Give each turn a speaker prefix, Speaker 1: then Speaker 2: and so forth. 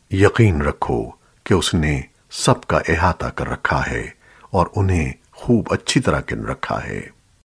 Speaker 1: यकीन रखो कि उसने सबका इहाता कर रखा है और उन्हें खूब अच्छी तरह गिन रखा है।